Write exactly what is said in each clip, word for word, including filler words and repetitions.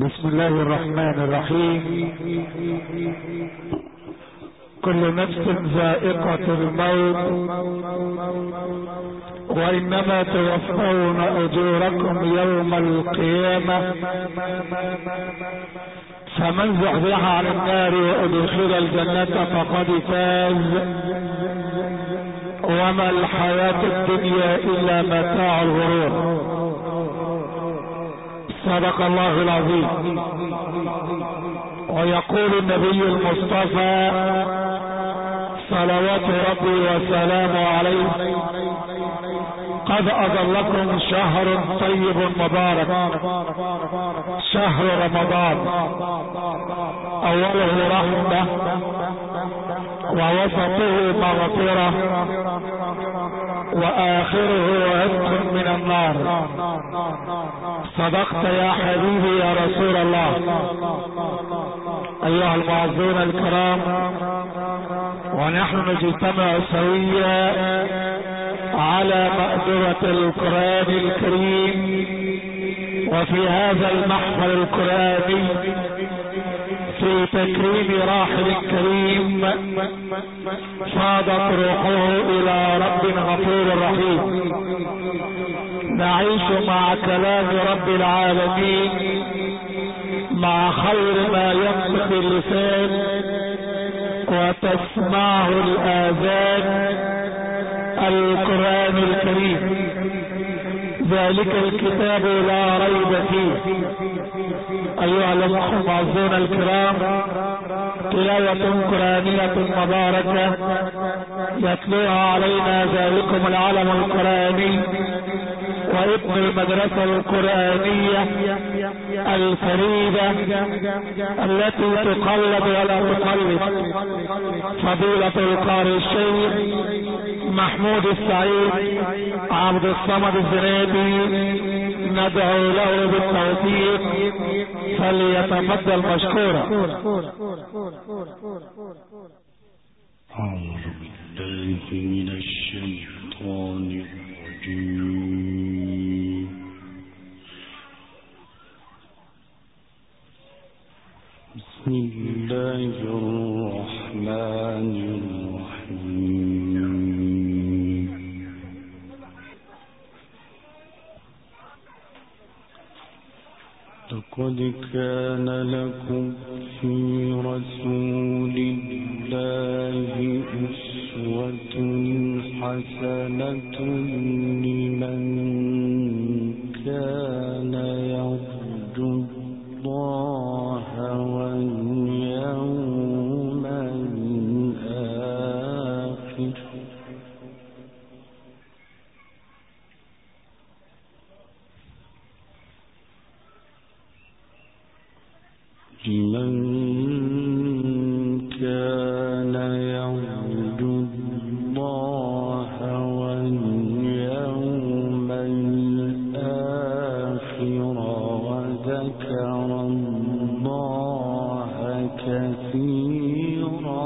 بسم الله الرحمن الرحيم. كل نفس ذائقة الموت وإنما توفون أجوركم يوم القيامة، فمن زحزح عن النار وأدخل الجنة فقد فاز، وما الحياة الدنيا إلا متاع الغرور. صدق الله العظيم. ويقول النبي المصطفى صلوات ربي وسلامه عليه: قد أظلكم شهر طيب مبارك، شهر رمضان، أوله رحمة ووسطه مغفرة وآخره عتق من النار. صدقت يا حبيبي يا رسول الله. أيها المعزون الكرام، ونحن نجتمع سويا على مأدبة القرآن الكريم، وفي هذا المحفل القرآني في تكريم راحل كريم فاضت روحه إلى رب غفور رحيم. نعيش مع كلام رب العالمين، مع خير ما ينطق اللسان وتسمعه الآذان، القرآن الكريم. ذلك الكتاب لا ريب فيه. أيها المعزون الكرام، تلاوة قرآنية مباركة يتلوها علينا ذلكم العلم القرآني وابن المدرسة القرآنية الفريدة التي تقلد ولا تقلد، فضيلة القارئ الشيخ محمود السعيد عبد الصمد الزنادي، ندعو له بالتوفيق فليتفضل مشكورا. أعوذ بالله من الشيطان الرجيم. بسم الله الرحمن الرحيم. لقد كان لكم في رسول الله أسوة حسنة لمن كان يرجو الله واليوم الآخر لمن كان يرجو الله واليوم الآخر وذكر الله كثيرا.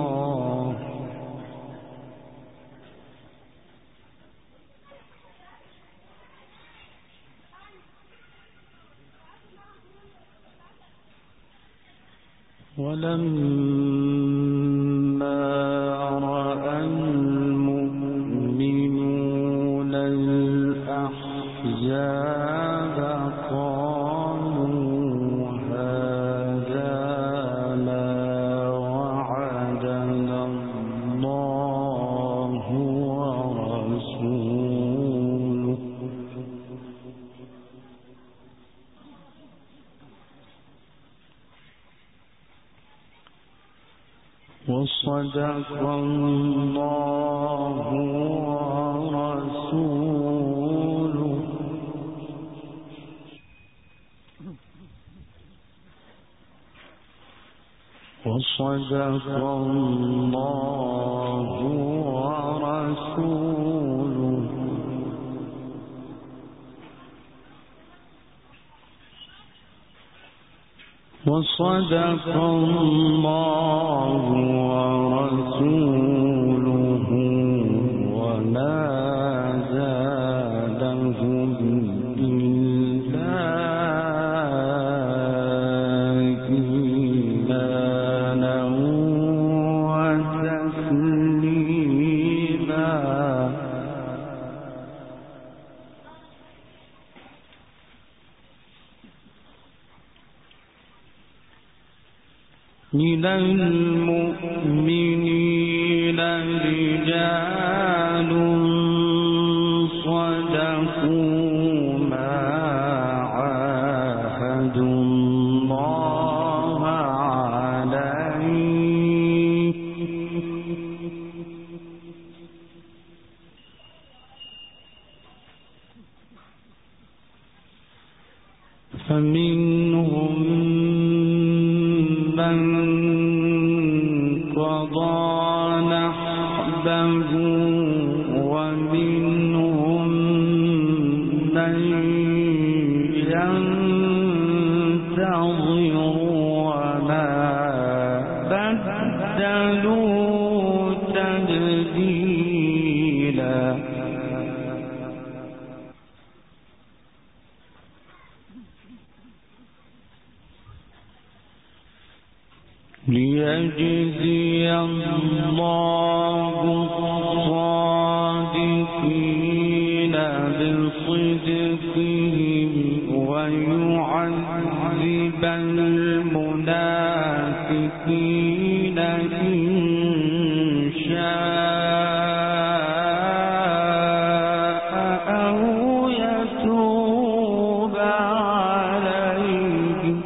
ولما رأى المؤمنون الأحزاب قالوا هذا ما وعدنا الله ورسوله وصدق الله ورسوله وصدق الله ورسوله وصدق الله ورسوله وما زادهم إلا من المؤمنين رجال صدقوا ما عاهدوا الله عليه فمنهم من قضى نحبه ومنهم من ينتظر وما بدلوا تبديلا ليجزي الله الصادقين بصدقهم ويعذب المنافقين إن شاء أو يتوب عليهم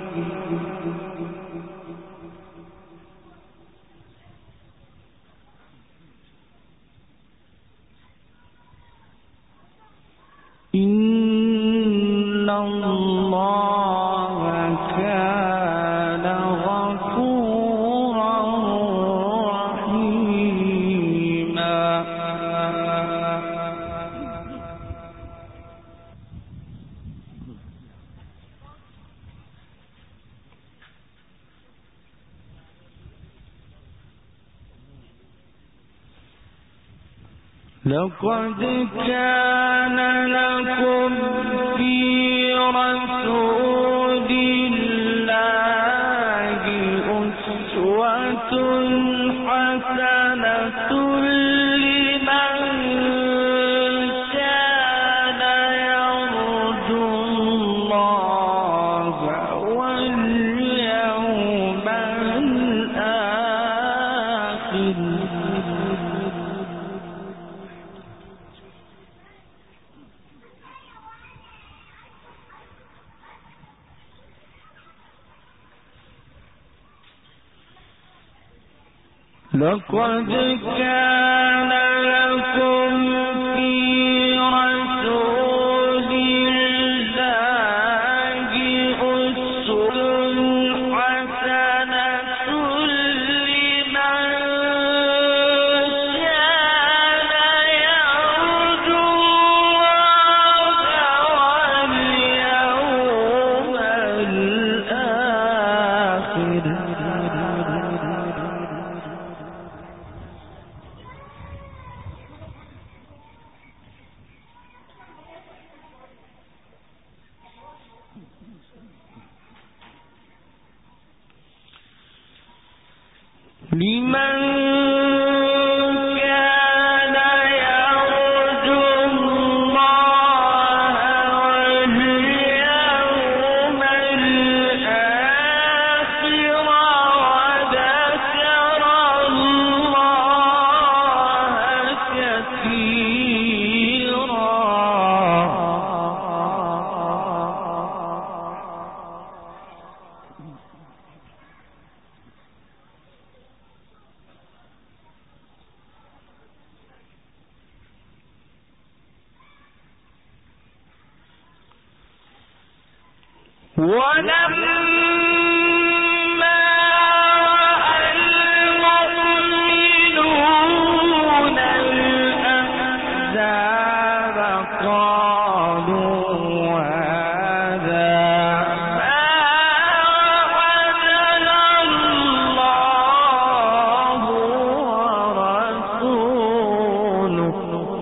إن الله كان غفورا رحيما لقد كان لكم في رسول الله أسوة حسنة لمن كان يرجو الله واليوم الآخر لقد كان لكم في رسول الله أسوة حسنة لمن كان يرجو الله واليوم الآخر لمن كان يرجو الله واليوم الآخر وذكر الله كثيرا ولما رأى المؤمنون الأحزاب قالوا هذا ما وعدنا الله ورسوله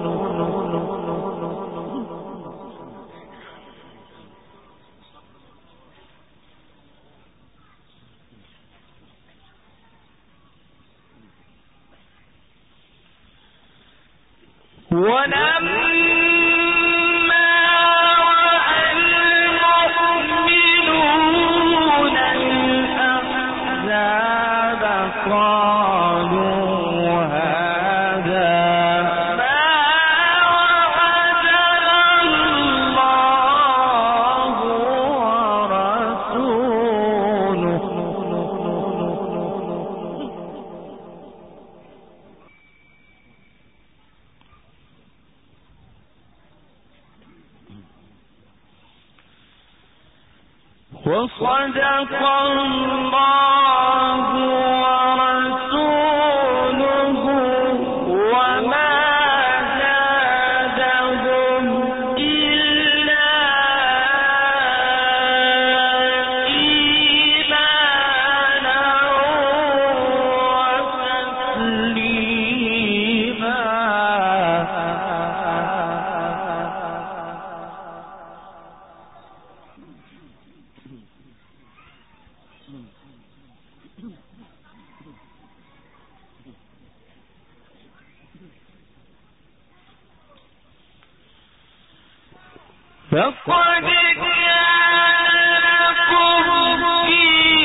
ولما رأى المؤمنون الأحزاب وصدق الله ورسوله وما زادهم إلا إيمانا وتسليما. فقد كان لكم في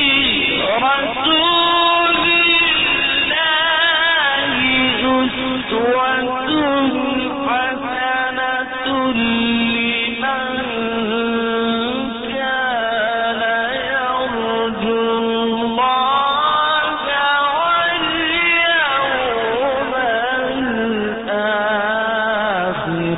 رسول الله أسوة حسنة لمن كان يرجو الله واليوم الآخر.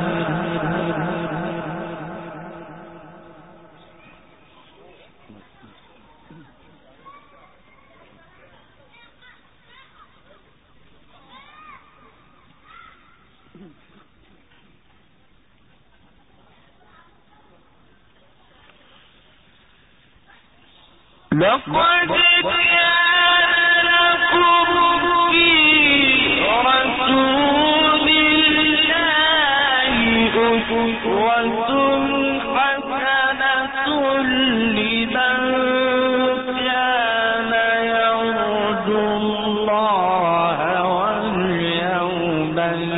لقد كان لكم في رسول الله أسوة حسنة لمن كان يرجو الله واليوم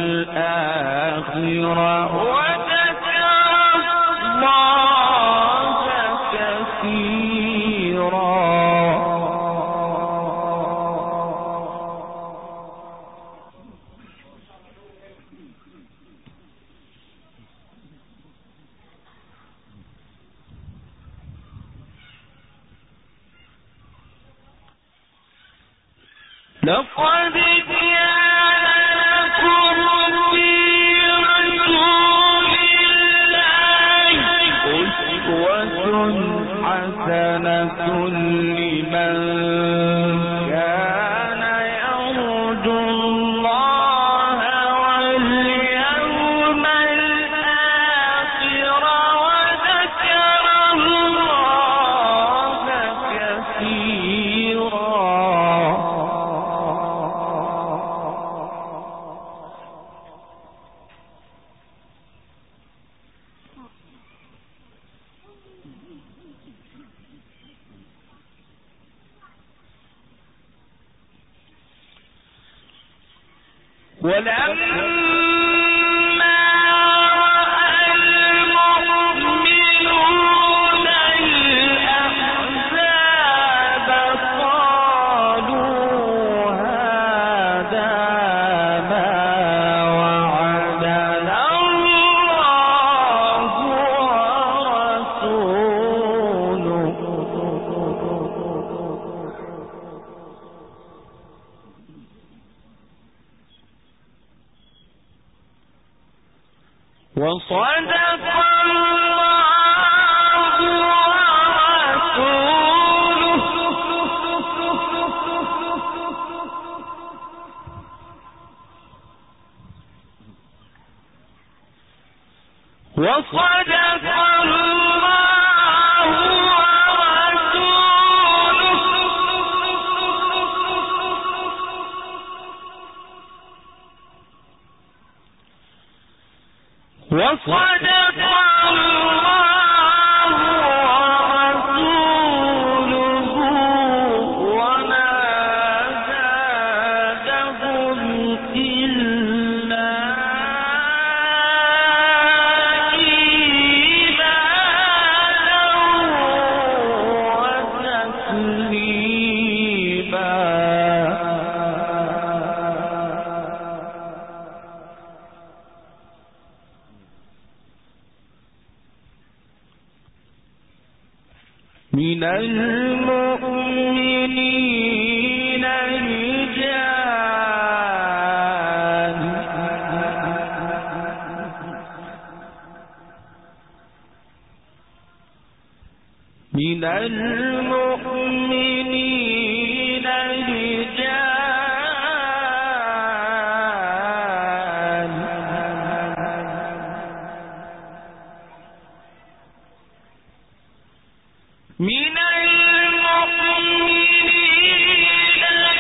الآخر وذكر الله كثيرا. لقد كان لكم في رسول الله أسوة حسنة لمن كان يرجو الله واليوم الآخر وذكر الله كثيرا. ولما رأى المؤمنون الأحزاب قالوا هذا ما وعدنا الله ورسوله. وصدق الله ورسوله وصدق الله ورسوله وصدق الله ورسوله وما زادهم إلا إيمانا وتسليما. من المؤمنين رجال من المؤمنين رجال من المؤمنين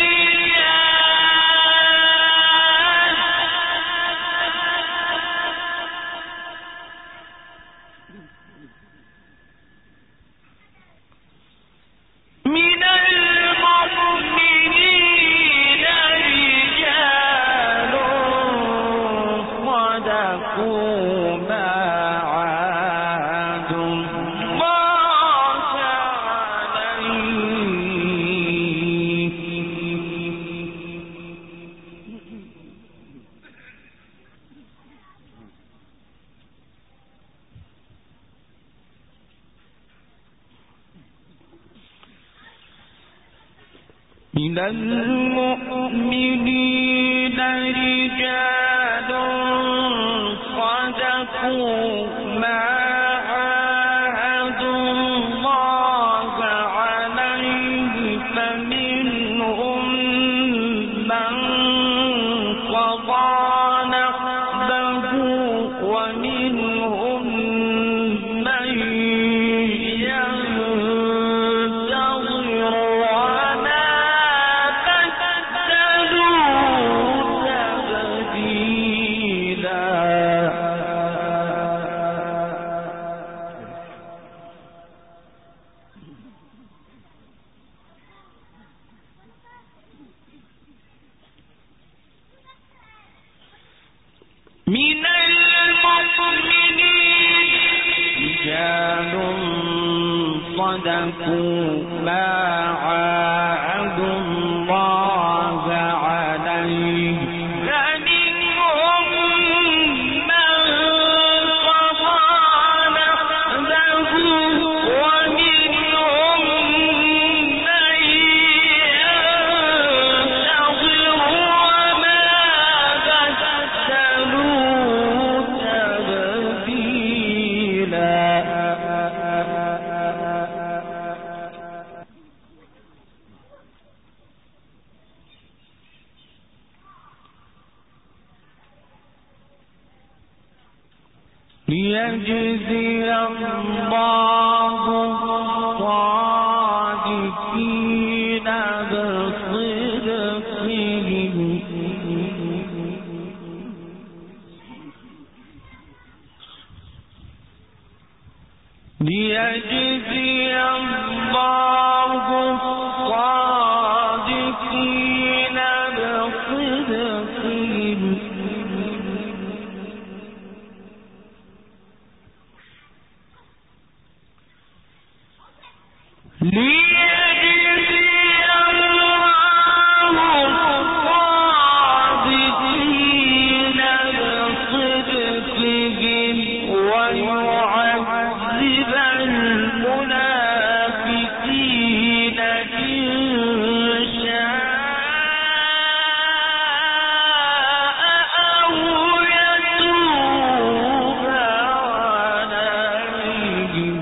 من المؤمنين رجال صدقوا ما عاهدوا الله عليه فمنهم من قضى نحبه ومنهم من من المؤمنين رجال صدقوا ما عاهدوا الله عليه فمنهم من قضى نحبه ومنهم من ينتظر وما بدلوا تبديلا. ليجزي الله الصادقين بصدقهم ليجزي الله الصادقين بصدقهم ليجزي الله الصادقين بصدقهم ويعذب المنافقين إن شاء أو يتوب عليهم.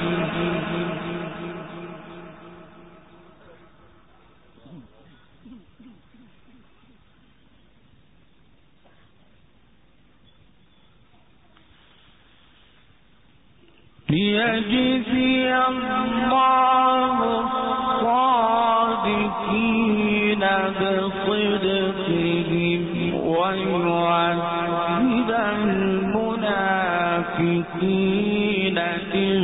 ليجزي الله الصادقين بصدقهم ويعذب المنافقين إن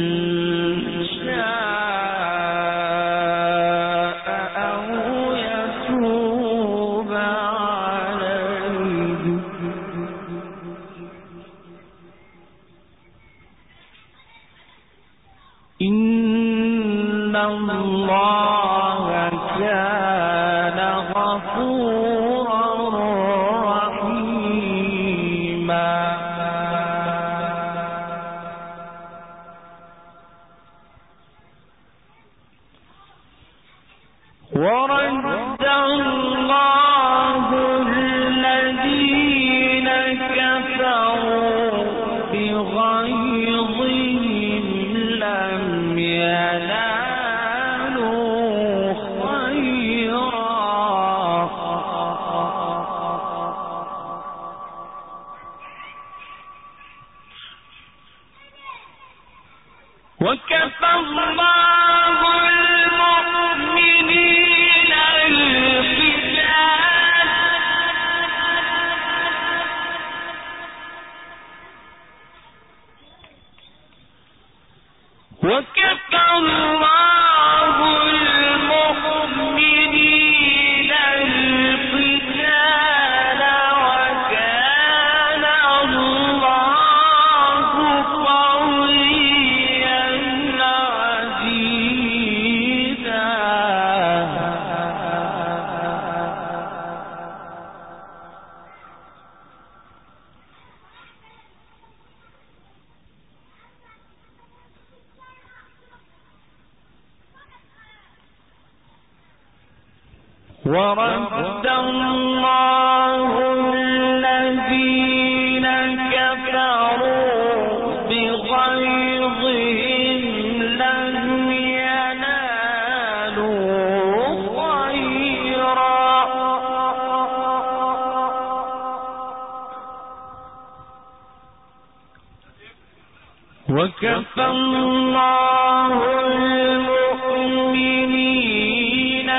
شاء أو يتوب عليهم. إن الله كان غفورا رحيما. ورد الله الذين كفروا بغيظهم لم ينالوا وكفى الله المؤمنين القتال وكفى الله المؤمنين القتال وكان الله قويا عزيزا. ورد الله الذين كفروا بغيظهم لم ينالوا خيرا وكفى الله المؤمنين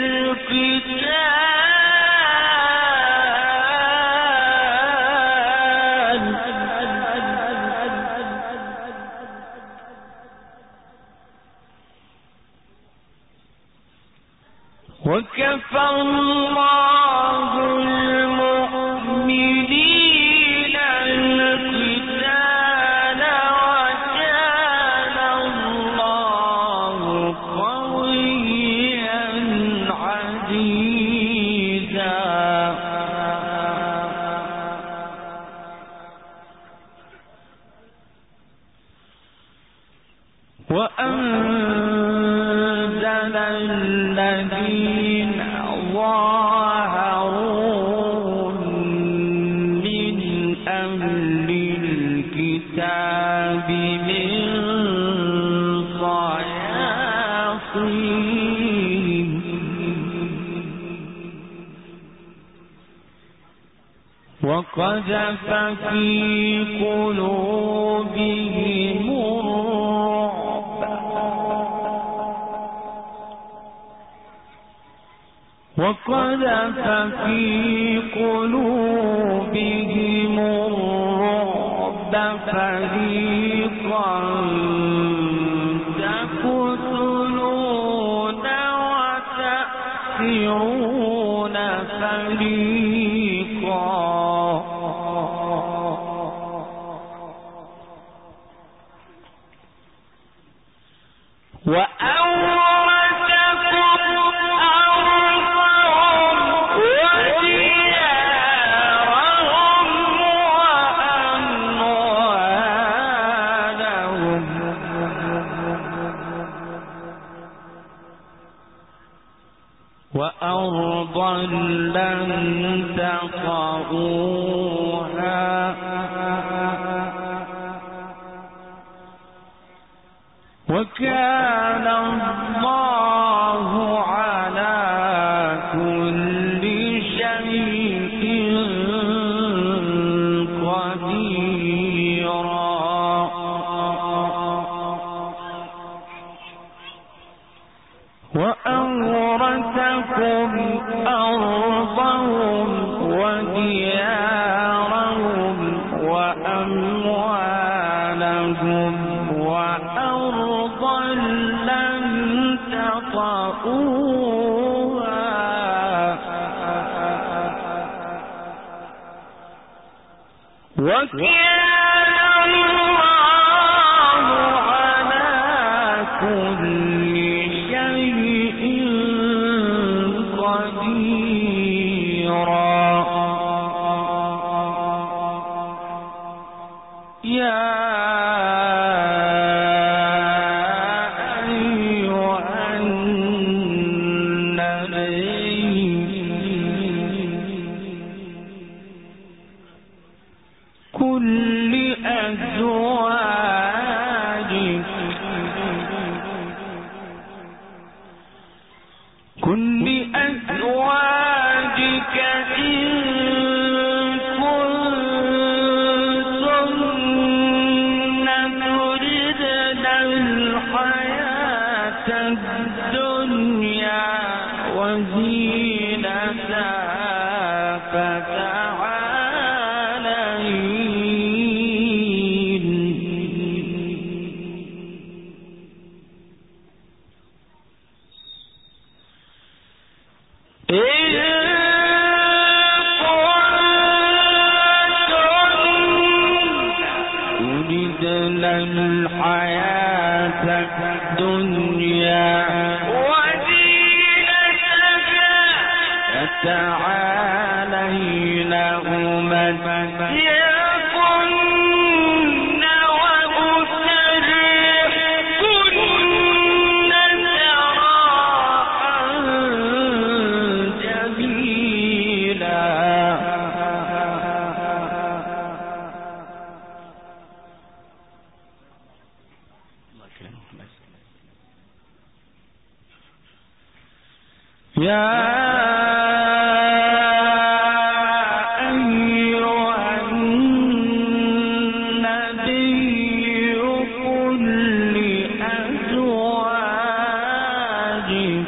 القتال وكفى الله المؤمنين القتال وكان الله قويا عزيزا. وأنزل الذين ظاهرون من أهل الكتاب من صياصيهم وقذف في قلوبهم وقذف في قلوبهم الرعب فريقا تقتلون وتأسرون فريقا وأرضا لن تطئوها وكان الله على كل شيء قديرا. وأورثكم أرضهم وديارهم وأموالهم وأرضا لم تطئوها وكان الله على كل شيء قديرا. يا أيها النبي كل أزواجك كل أزواجك إن كنتن تردن تردن الحياة الدنيا وزينتها فتعالين أمتعكن وأسرحكن سراحا جميلا. يا أيها النبي قل لأزواجك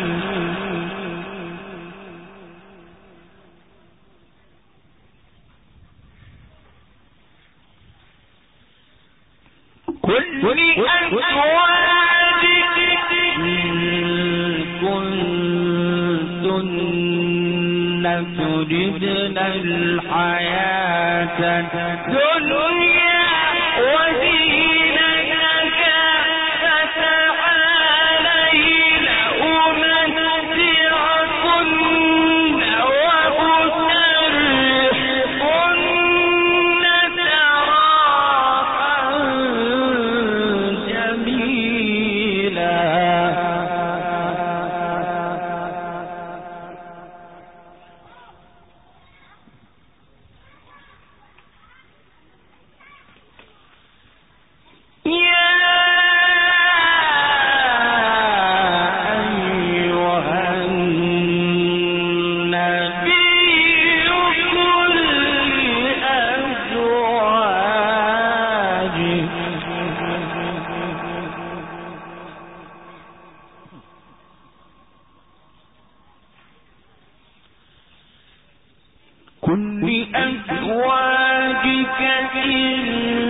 قل لأزواجك تردن الحياة الدنيا وزينتها فتعالين أمتعكن وأسرحكن سراحا جميلا. كل أزواجك إن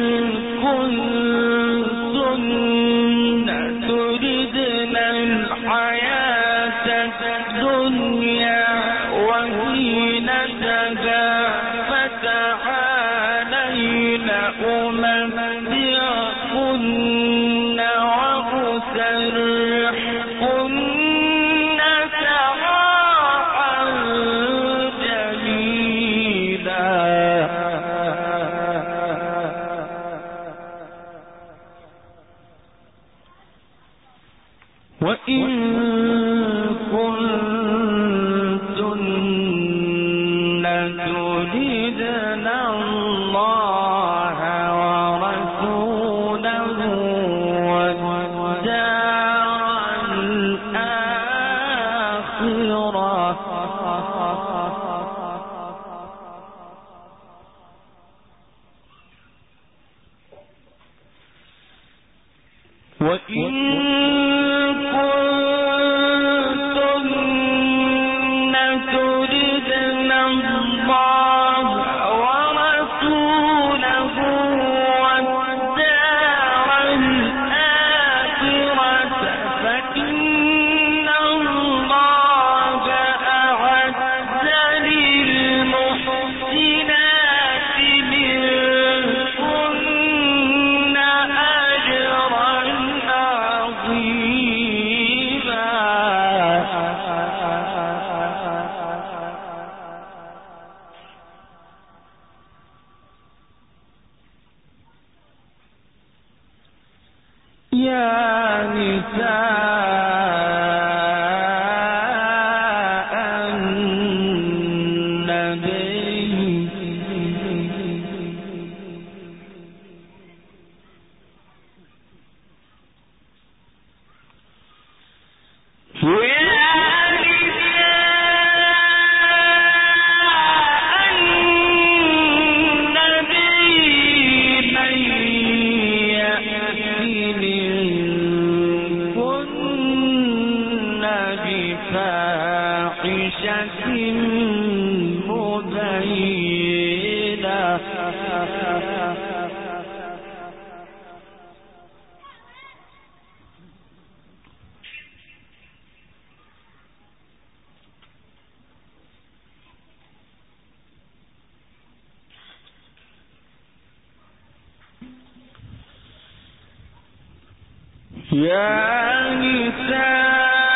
كنتن تردن الحياة الدنيا وزينتها فتعالين أمتعكن وأسرحكن سراحا جميلا. وإن كنتن تردن الله ورسوله والدار الآخرة وإن كنتن تردن الله ورسوله والدار الآخرة فإن الله أعد للمحسنات منكن أجرا عظيما. يا نساء النبي من يأتي يا نساء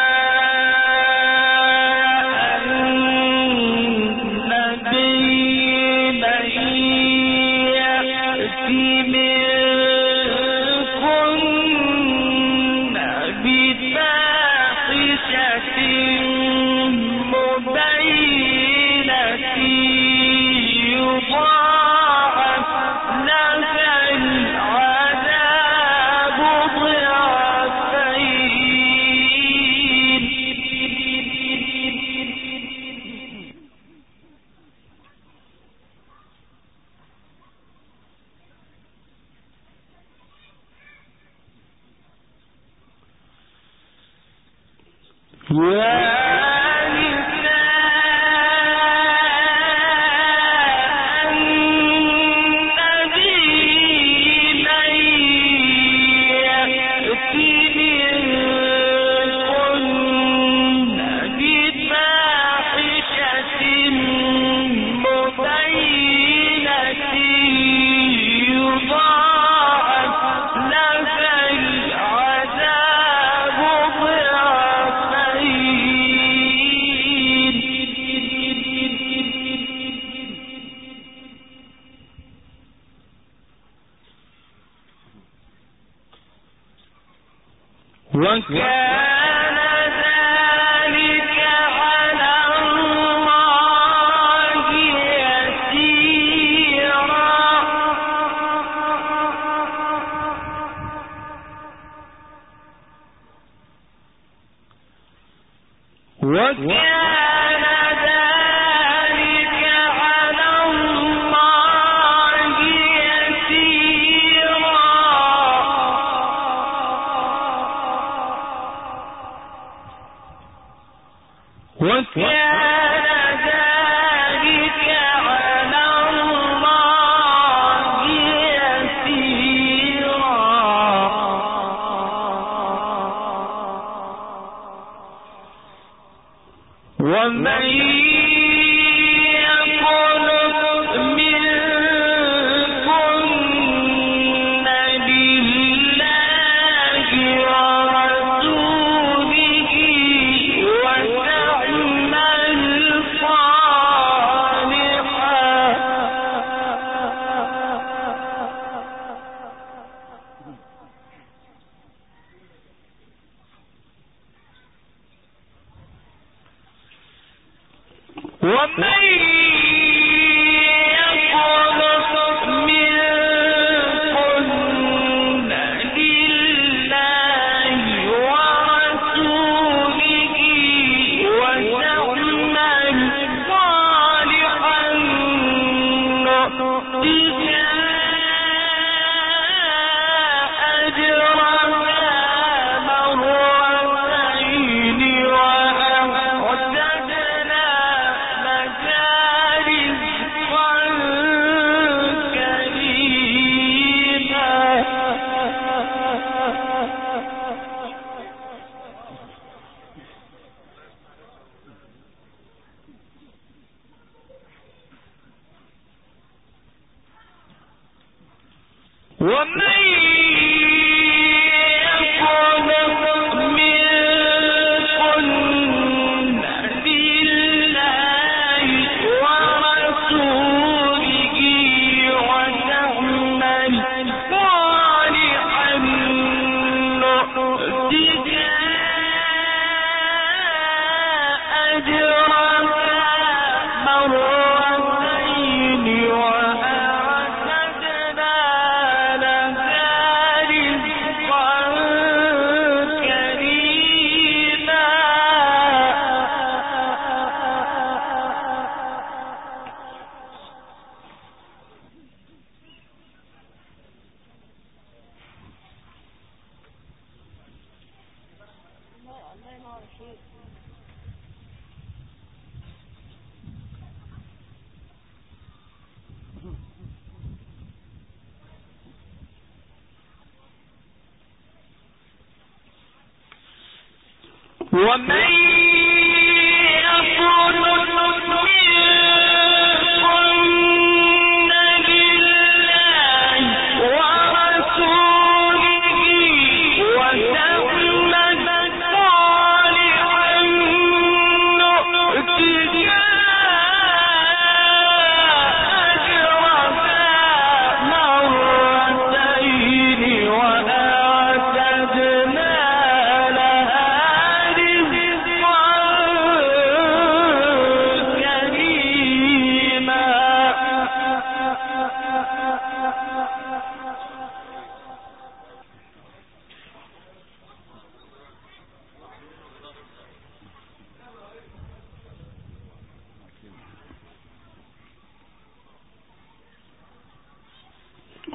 وكان ذلك على الله يسيرا وكان ذلك على الله يسيرا وكان ذلك على الله يسيرا ومن يقنط منكن لله ورسوله وتعمل صالحا ومن يقنط منكن لله ورسوله وتعمل صالحا نؤتها أجرها مرتين وأعتدنا لها رزقا كريما ومن يقنط منكن لله ورسوله وتعمل صالحا نؤتها أجرها مرتين وأعتدنا لها رزقا كريما ومن يقنط منكن لله ورسوله وتعمل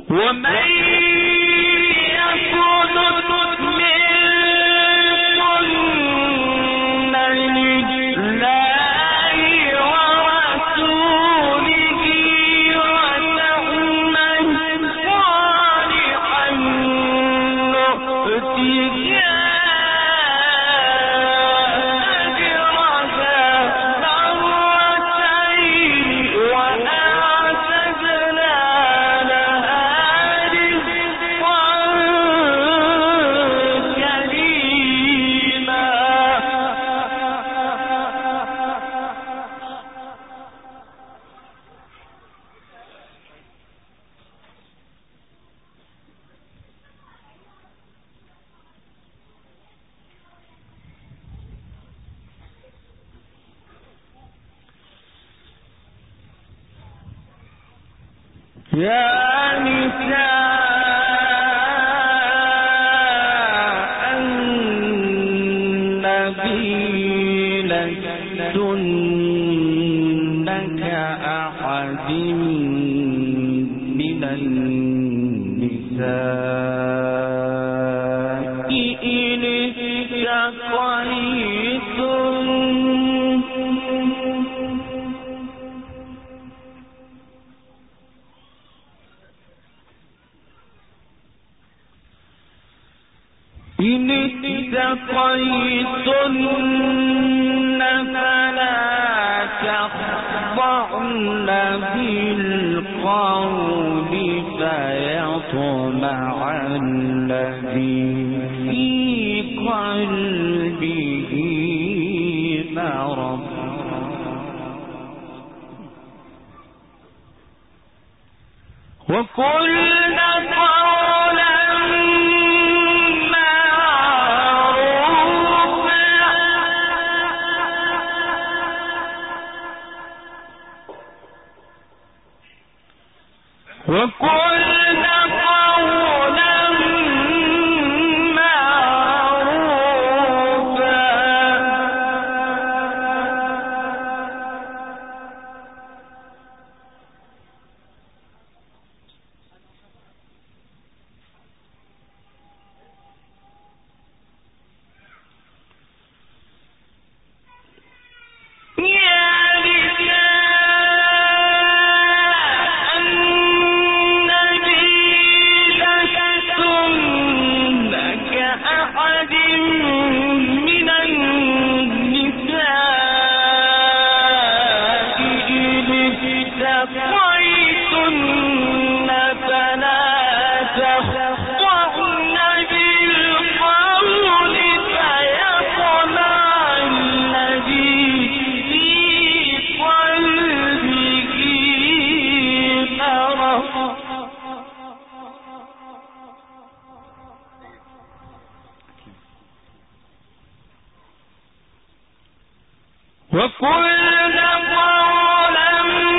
يا نساء النبي لستن كأحد من النساء إن اتقيتن إن اتقيتن فلا تخضعن بالقول فيطمع الذي في قلبه مرض وقلن قولا وقلنا قولا معروفا وقلنا قولا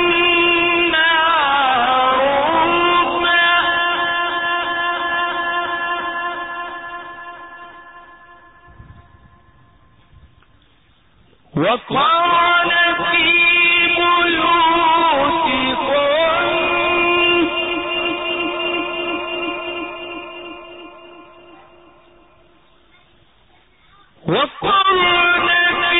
معروفا وقال في بيوتكم وقال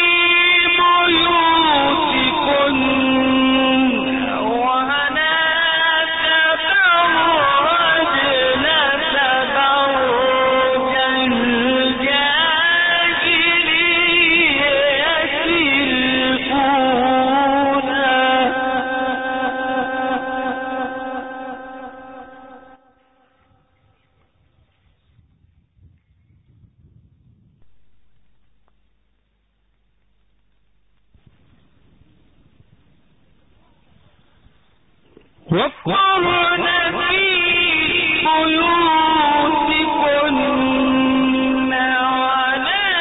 وقرن في بيوتكن ولا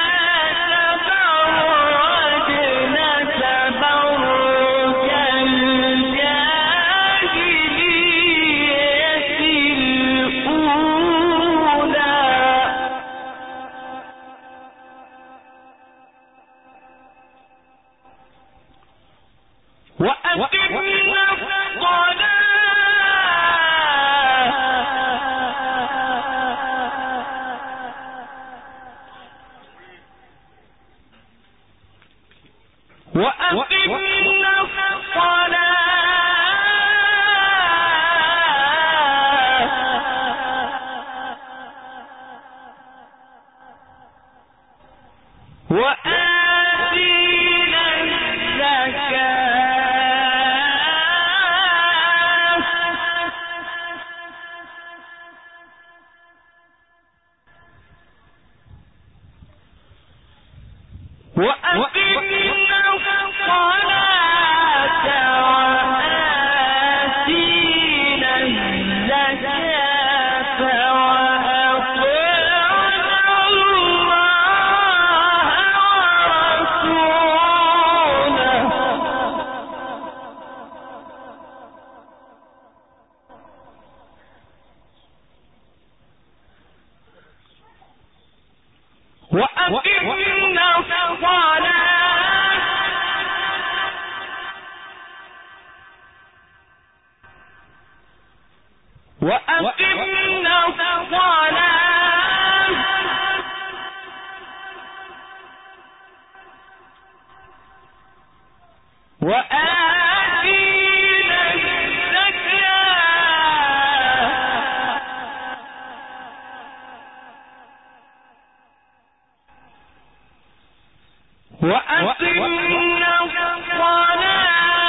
تبرجن تبرج الجاهلية الأولى وأقمنا الصلاة وأقمنا الصلاة وآتينا الزكاة وأطعنا الله ورسوله وأقمنا وأقمنا الصلاة وآتينا الزكاة وأقمنا الصلاة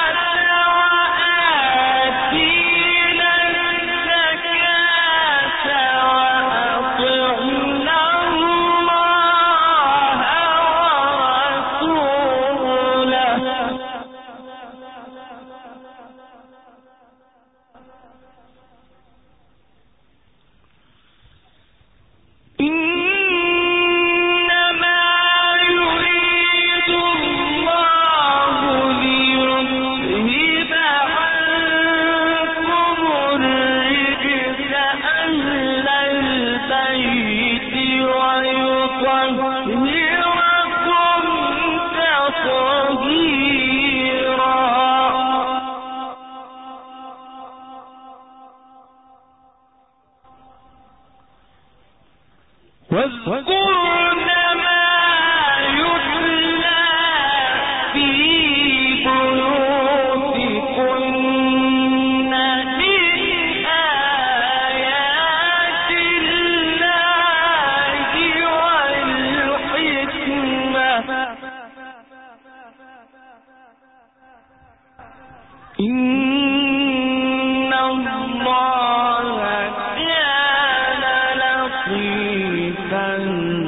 واذكرن ما يتلى في بيوتكن من آيات الله والحكمة إن الله كان لطيفا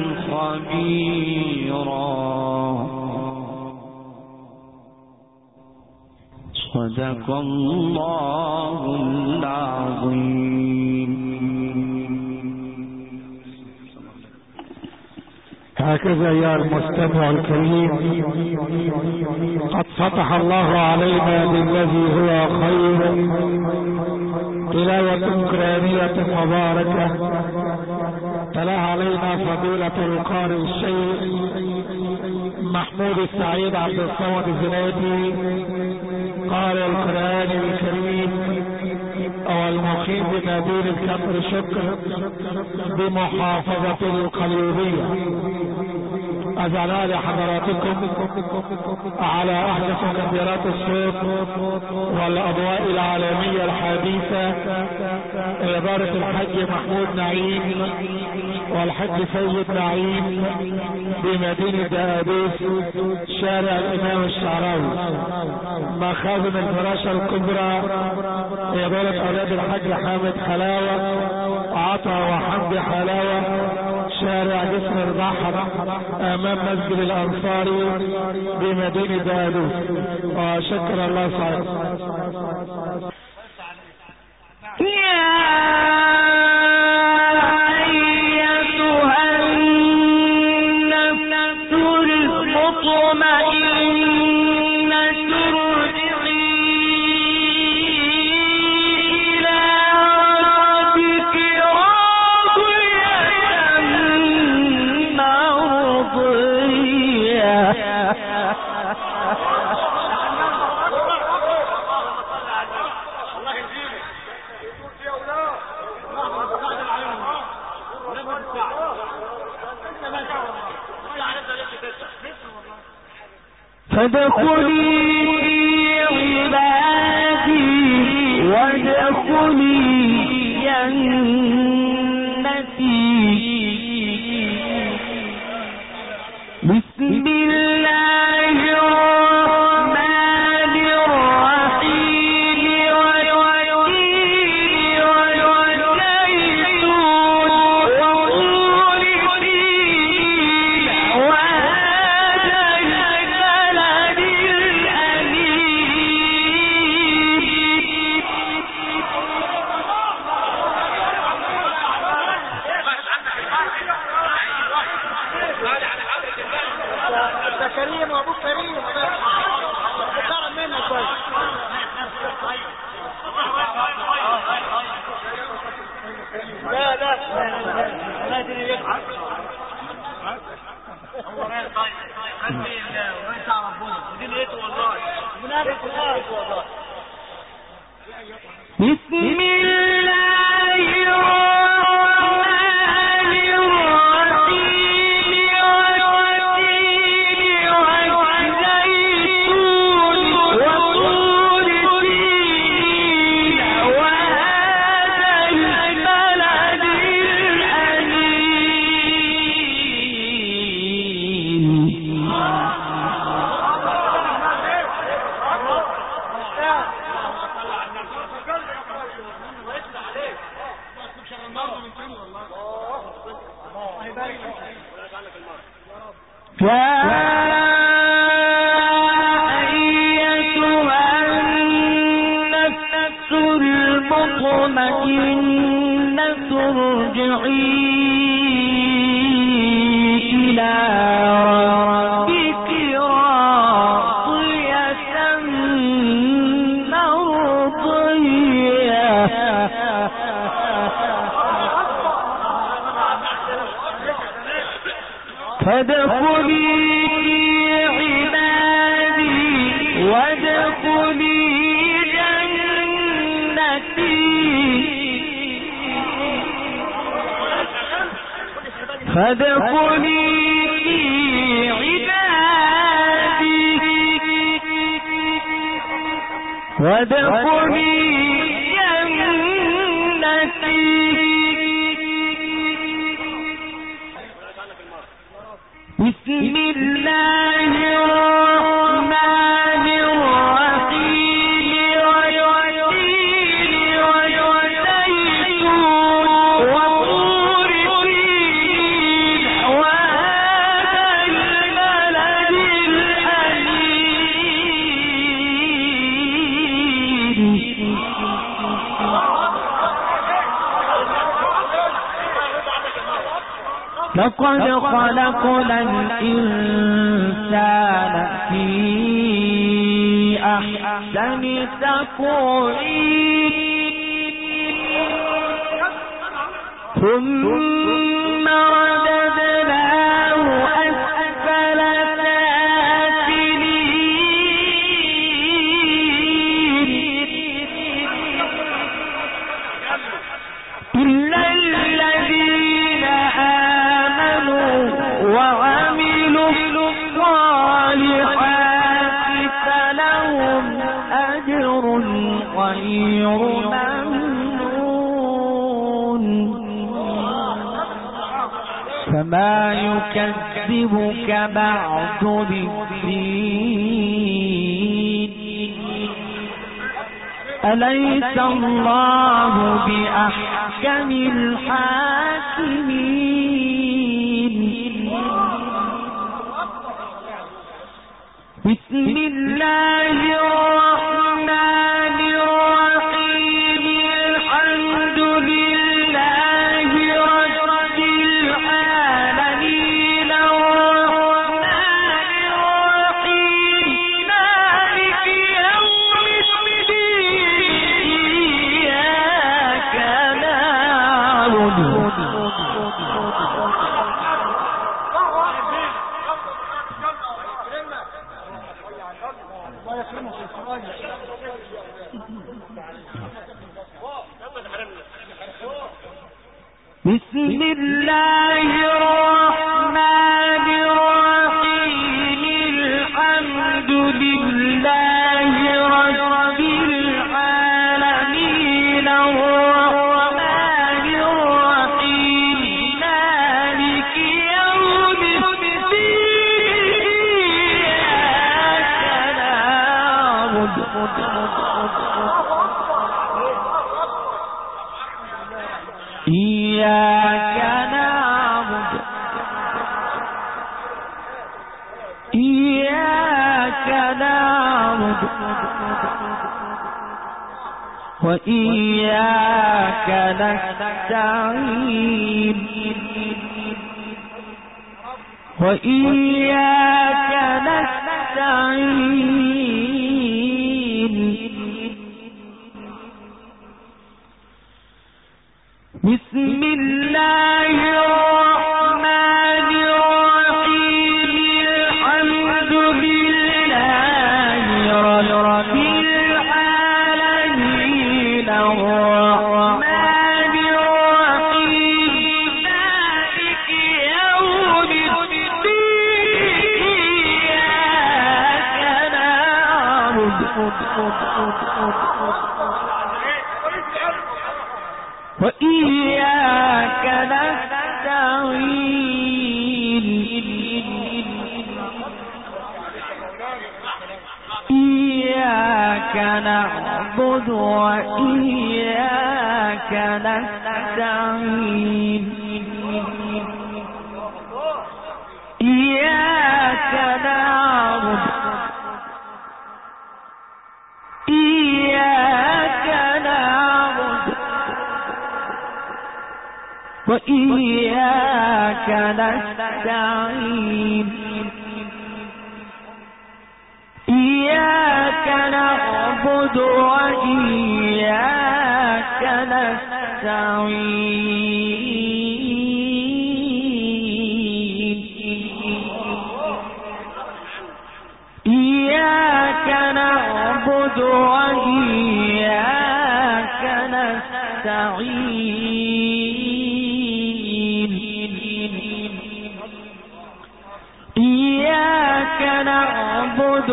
خبيرا. صدق الله العظيم. هكذا يا المستمع الكريم قد فتح الله علينا بالذي هو خير تلاوة قرآنية مباركة تلاها علينا فضيلة القارئ الشيخ محمود السعيد عبد الصمد الزناتي قارئ القرآن الكريم والمقيم بمدينة كفر شكر بمحافظة القليوبية. أجعلها لحضراتكم على أحدث مكبرات الصوت والأضواء العالمية الحديثة إدارة الحج محمود نعيم والحج سيد نعيم بمدينة دهاديس شارع الإمام الشعراوي. مخازن الفراشة الكبرى إدارة أولاد الحج حامد حلاوة عطا وحمد حلاوة شارع جسر البحر امام مسجد الانصاري بمدينة دهاديس. وشكر الله صحيح. فادخلي في عبادي وادخلي جنتي. بسم الله الرحمن الرحيم. والتين والزيتون وطور سينين وهذا لا لا لا ادري يقع هو غير طيب خلي وين تعرف ربنا ودي لقيته والله منافق والله. بسم الله الرحمن الرحيم والتين والزيتون وطور سينين وهذا البلد الأمين. يا أيتها النفس المطمئنة ارجعي إلى ربك راضية مرضية فادخلي في عبادي وادخلي جنتي فادخلي في عبادي وادخلي جنتي. بسم الله الرحمن الرحيم والتين والزيتون وطور سينين وهذا البلد الأمين. لقد خلقنا الإنسان في أحسن تقويم ثم رددناه أسفل سافلين إلا الذين وعملوا الصالحات فلهم أجر غير ممنون. فما يكذبك بعد بالدين أليس الله بأحكم الحاكمين. بسم الله الرحمن الرحيم الحمد لله رب العالمين الرحمن الرحيم مالك يوم الدين إياك نعبد بسم الله الرحمن الرحيم الحمد لله رب العالمين الرحمن الرحيم مالك يوم الدين إياك نعبد إياك نعبد إياك نعبد وإياك نستعين وإياك نستعين بسم الله الرحمن الرحيم الحمد لله رب العالمين الرحمن الرحيم مالك يوم الدين إياك نعبد وإياك نستعين إياك نعبد وإياك نستعين إياك نعبد إياك نعبد وإياك نستعين إياك نعبد وإياك نستعين إياك نعبد وإياك نستعين إياك نعبد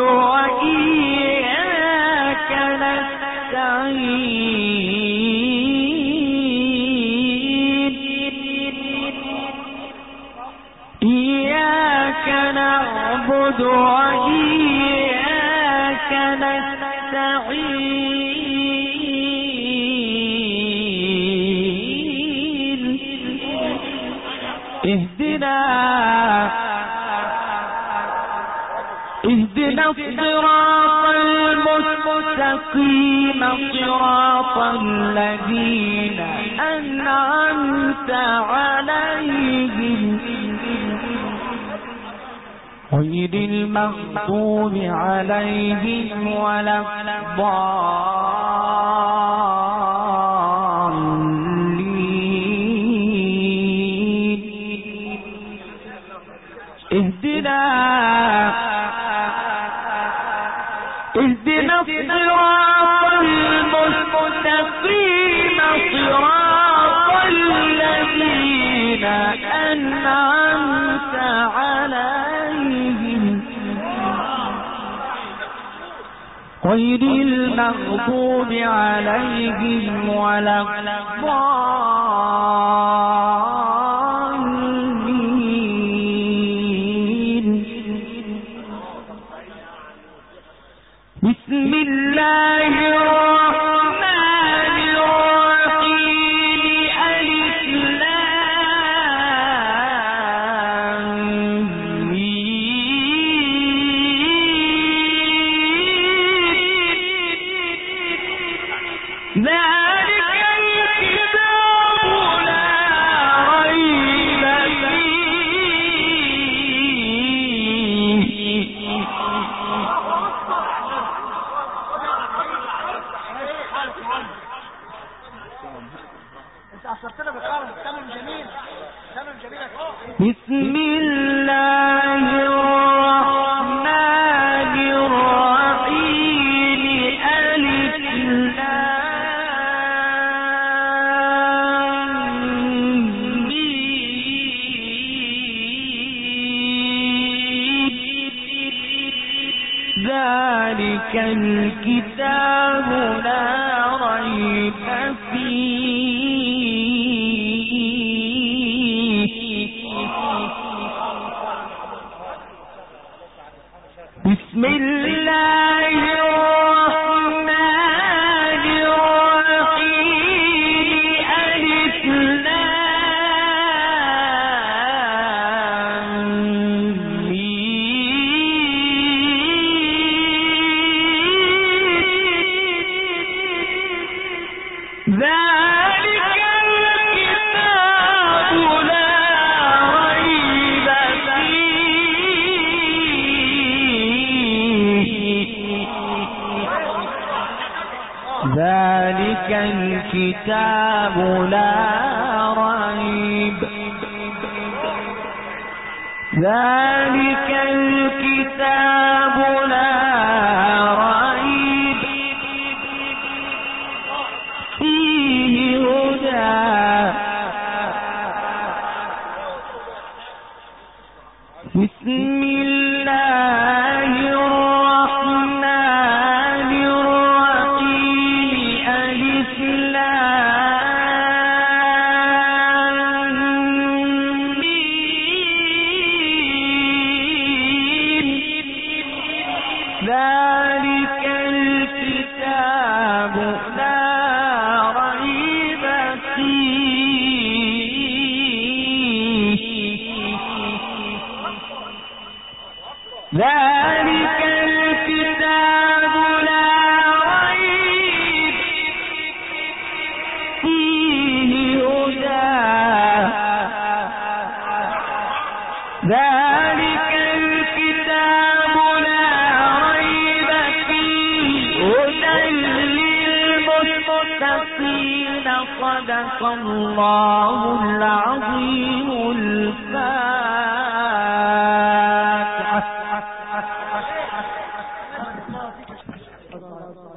وإياك نستعين إياك نعبد وإياك نستعين اهدنا اهدنا الصراط المستقيم صراط الذين أنعمت عليهم غير المغضوب عليهم ولا الضالين اهدنا اهدنا الصراط المستقيم صراط الذين أنعمت عليهم غير المغضوب عليهم ولا الضالين بسم الله الرحمن الرحيم ألف لام ميم ذلك الكتاب لا ريب فيه بسم الله الرحمن الرحيم ألف لام ميم ذلك الكتاب لا ريب فيه بسم الله الرحمن الرحيم ألف لام ميم ذلك الكتاب لا ريب فيه ذلك الكتاب لا ذلك الكتاب لا ريب فيه هدى بسم الله الرحمن الرحيم ألف لام ميم ذلك الكتاب لا ريب فيه ذلك الكتاب لا ريب فيه هدى ذلك الكتاب لا ريب فيه هدى للمتقين صدق الله العظيم الفاتح.